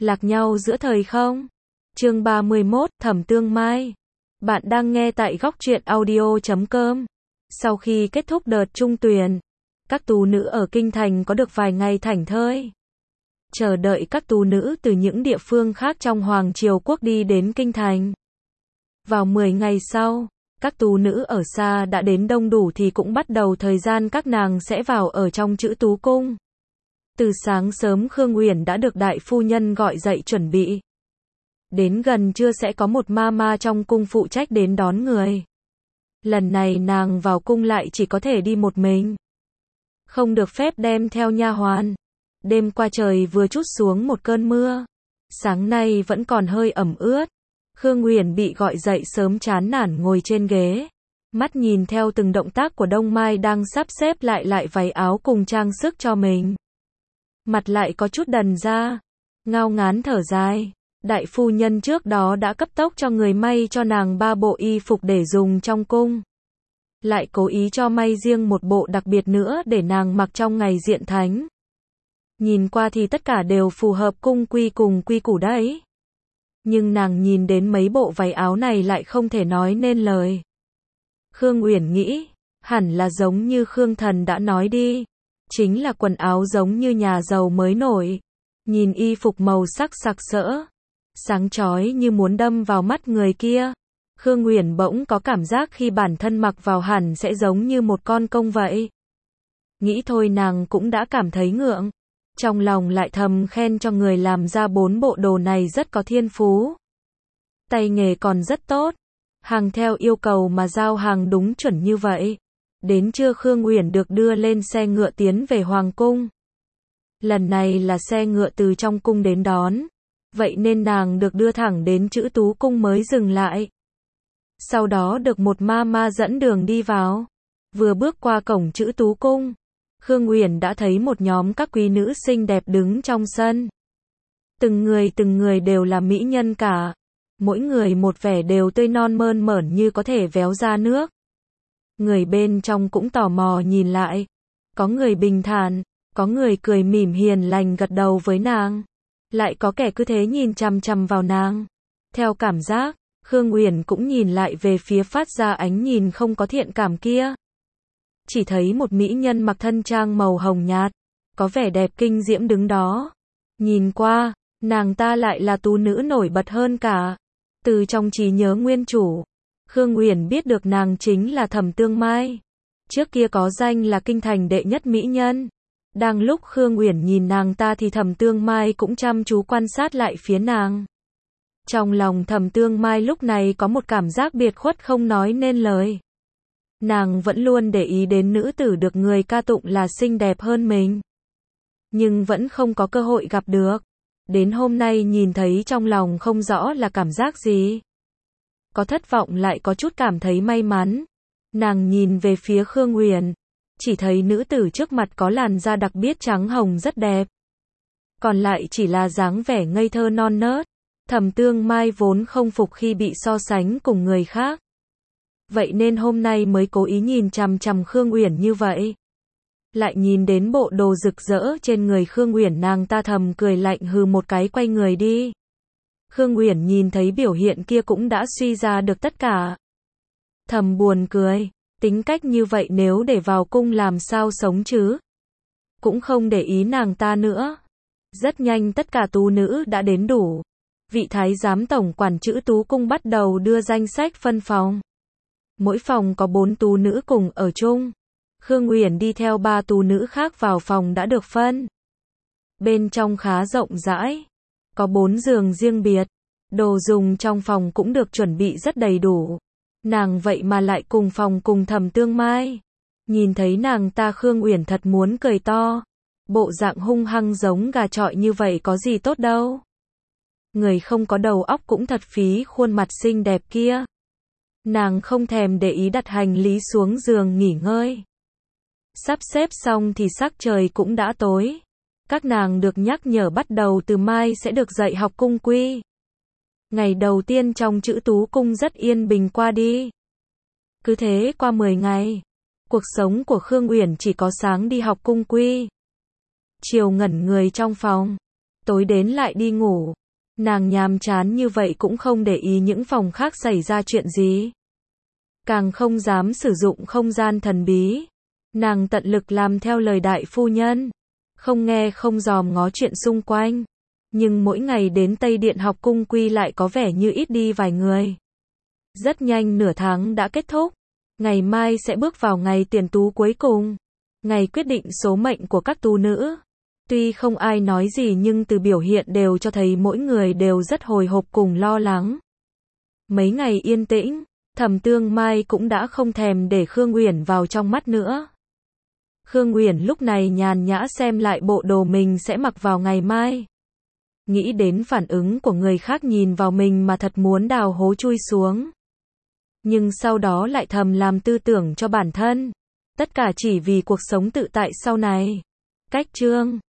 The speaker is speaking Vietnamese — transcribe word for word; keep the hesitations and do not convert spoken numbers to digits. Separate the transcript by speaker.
Speaker 1: Lạc nhau giữa thời không? Chương ba mươi mốt, Thẩm Tương Mai. Bạn đang nghe tại góc truyện audio chấm com. Sau khi kết thúc đợt trung tuyển, các tú nữ ở Kinh Thành có được vài ngày thảnh thơi. Chờ đợi các tú nữ từ những địa phương khác trong Hoàng Triều Quốc đi đến Kinh Thành. Vào mười ngày sau, các tú nữ ở xa đã đến đông đủ thì cũng bắt đầu thời gian các nàng sẽ vào ở trong Chữ Tú Cung. Từ sáng sớm Khương Uyển đã được đại phu nhân gọi dậy chuẩn bị. Đến gần trưa sẽ có một ma ma trong cung phụ trách đến đón người. Lần này nàng vào cung lại chỉ có thể đi một mình. Không được phép đem theo nha hoàn. Đêm qua trời vừa trút xuống một cơn mưa. Sáng nay vẫn còn hơi ẩm ướt. Khương Uyển bị gọi dậy sớm chán nản ngồi trên ghế. Mắt nhìn theo từng động tác của Đông Mai đang sắp xếp lại lại váy áo cùng trang sức cho mình. Mặt lại có chút đần ra. Ngao ngán thở dài. Đại phu nhân trước đó đã cấp tốc cho người may cho nàng ba bộ y phục để dùng trong cung. Lại cố ý cho may riêng một bộ đặc biệt nữa để nàng mặc trong ngày diện thánh. Nhìn qua thì tất cả đều phù hợp cung quy cùng quy củ đấy. Nhưng nàng nhìn đến mấy bộ váy áo này lại không thể nói nên lời. Khương Uyển nghĩ, hẳn là giống như Khương Thần đã nói đi. Chính là quần áo giống như nhà giàu mới nổi. Nhìn y phục màu sắc sặc sỡ, sáng chói như muốn đâm vào mắt người kia. Khương Uyển bỗng có cảm giác khi bản thân mặc vào hẳn sẽ giống như một con công vậy. Nghĩ thôi nàng cũng đã cảm thấy ngượng. Trong lòng lại thầm khen cho người làm ra bốn bộ đồ này rất có thiên phú. Tay nghề còn rất tốt. Hàng theo yêu cầu mà giao hàng đúng chuẩn như vậy. Đến trưa Khương Uyển được đưa lên xe ngựa tiến về Hoàng cung. Lần này là xe ngựa từ trong cung đến đón. Vậy nên nàng được đưa thẳng đến Chữ Tú Cung mới dừng lại. Sau đó được một ma ma dẫn đường đi vào. Vừa bước qua cổng Chữ Tú Cung, Khương Uyển đã thấy một nhóm các quý nữ xinh đẹp đứng trong sân. Từng người từng người đều là mỹ nhân cả. Mỗi người một vẻ đều tươi non mơn mởn như có thể véo ra nước. Người bên trong cũng tò mò nhìn lại. Có người bình thản, có người cười mỉm hiền lành gật đầu với nàng. Lại có kẻ cứ thế nhìn chằm chằm vào nàng. Theo cảm giác, Khương Uyển cũng nhìn lại về phía phát ra ánh nhìn không có thiện cảm kia. Chỉ thấy một mỹ nhân mặc thân trang màu hồng nhạt, có vẻ đẹp kinh diễm đứng đó. Nhìn qua, nàng ta lại là tú nữ nổi bật hơn cả. Từ trong trí nhớ nguyên chủ, Khương Uyển biết được nàng chính là Thẩm Tương Mai. Trước kia có danh là Kinh Thành đệ nhất mỹ nhân. Đang lúc Khương Uyển nhìn nàng ta thì Thẩm Tương Mai cũng chăm chú quan sát lại phía nàng. Trong lòng Thẩm Tương Mai lúc này có một cảm giác biệt khuất không nói nên lời. Nàng vẫn luôn để ý đến nữ tử được người ca tụng là xinh đẹp hơn mình. Nhưng vẫn không có cơ hội gặp được. Đến hôm nay nhìn thấy trong lòng không rõ là cảm giác gì. Có thất vọng lại có chút cảm thấy may mắn. Nàng nhìn về phía Khương Uyển. Chỉ thấy nữ tử trước mặt có làn da đặc biệt trắng hồng rất đẹp. Còn lại chỉ là dáng vẻ ngây thơ non nớt. Thẩm Tương Mai vốn không phục khi bị so sánh cùng người khác. Vậy nên hôm nay mới cố ý nhìn chằm chằm Khương Uyển như vậy. Lại nhìn đến bộ đồ rực rỡ trên người Khương Uyển, nàng ta thầm cười lạnh hừ một cái quay người đi. Khương Uyển nhìn thấy biểu hiện kia cũng đã suy ra được tất cả. Thầm buồn cười, tính cách như vậy nếu để vào cung làm sao sống chứ? Cũng không để ý nàng ta nữa. Rất nhanh tất cả tú nữ đã đến đủ. Vị thái giám tổng quản Chữ Tú Cung bắt đầu đưa danh sách phân phòng. Mỗi phòng có bốn tú nữ cùng ở chung. Khương Uyển đi theo ba tú nữ khác vào phòng đã được phân. Bên trong khá rộng rãi. Có bốn giường riêng biệt. Đồ dùng trong phòng cũng được chuẩn bị rất đầy đủ. Nàng vậy mà lại cùng phòng cùng Thẩm Tương Mai. Nhìn thấy nàng ta Khương Uyển thật muốn cười to. Bộ dạng hung hăng giống gà chọi như vậy có gì tốt đâu. Người không có đầu óc cũng thật phí khuôn mặt xinh đẹp kia. Nàng không thèm để ý đặt hành lý xuống giường nghỉ ngơi. Sắp xếp xong thì sắc trời cũng đã tối. Các nàng được nhắc nhở bắt đầu từ mai sẽ được dạy học cung quy. Ngày đầu tiên trong Chữ Tú Cung rất yên bình qua đi. Cứ thế qua mười ngày, cuộc sống của Khương Uyển chỉ có sáng đi học cung quy, chiều ngẩn người trong phòng, Tối đến lại đi ngủ. Nàng nhàm chán như vậy cũng không để ý những phòng khác xảy ra chuyện gì. Càng không dám sử dụng không gian thần bí. Nàng tận lực làm theo lời đại phu nhân. Không nghe không dòm ngó chuyện xung quanh. Nhưng mỗi ngày đến Tây Điện học cung quy lại có vẻ như ít đi vài người. Rất nhanh nửa tháng đã kết thúc. Ngày mai sẽ bước vào ngày tiền tú cuối cùng. Ngày quyết định số mệnh của các tú nữ. Tuy không ai nói gì nhưng từ biểu hiện đều cho thấy mỗi người đều rất hồi hộp cùng lo lắng. Mấy ngày yên tĩnh, Thẩm Tương Mai cũng đã không thèm để Khương Uyển vào trong mắt nữa. Khương Uyển lúc này nhàn nhã xem lại bộ đồ mình sẽ mặc vào ngày mai. Nghĩ đến phản ứng của người khác nhìn vào mình mà thật muốn đào hố chui xuống. Nhưng sau đó lại thầm làm tư tưởng cho bản thân. Tất cả chỉ vì cuộc sống tự tại sau này. Cách chương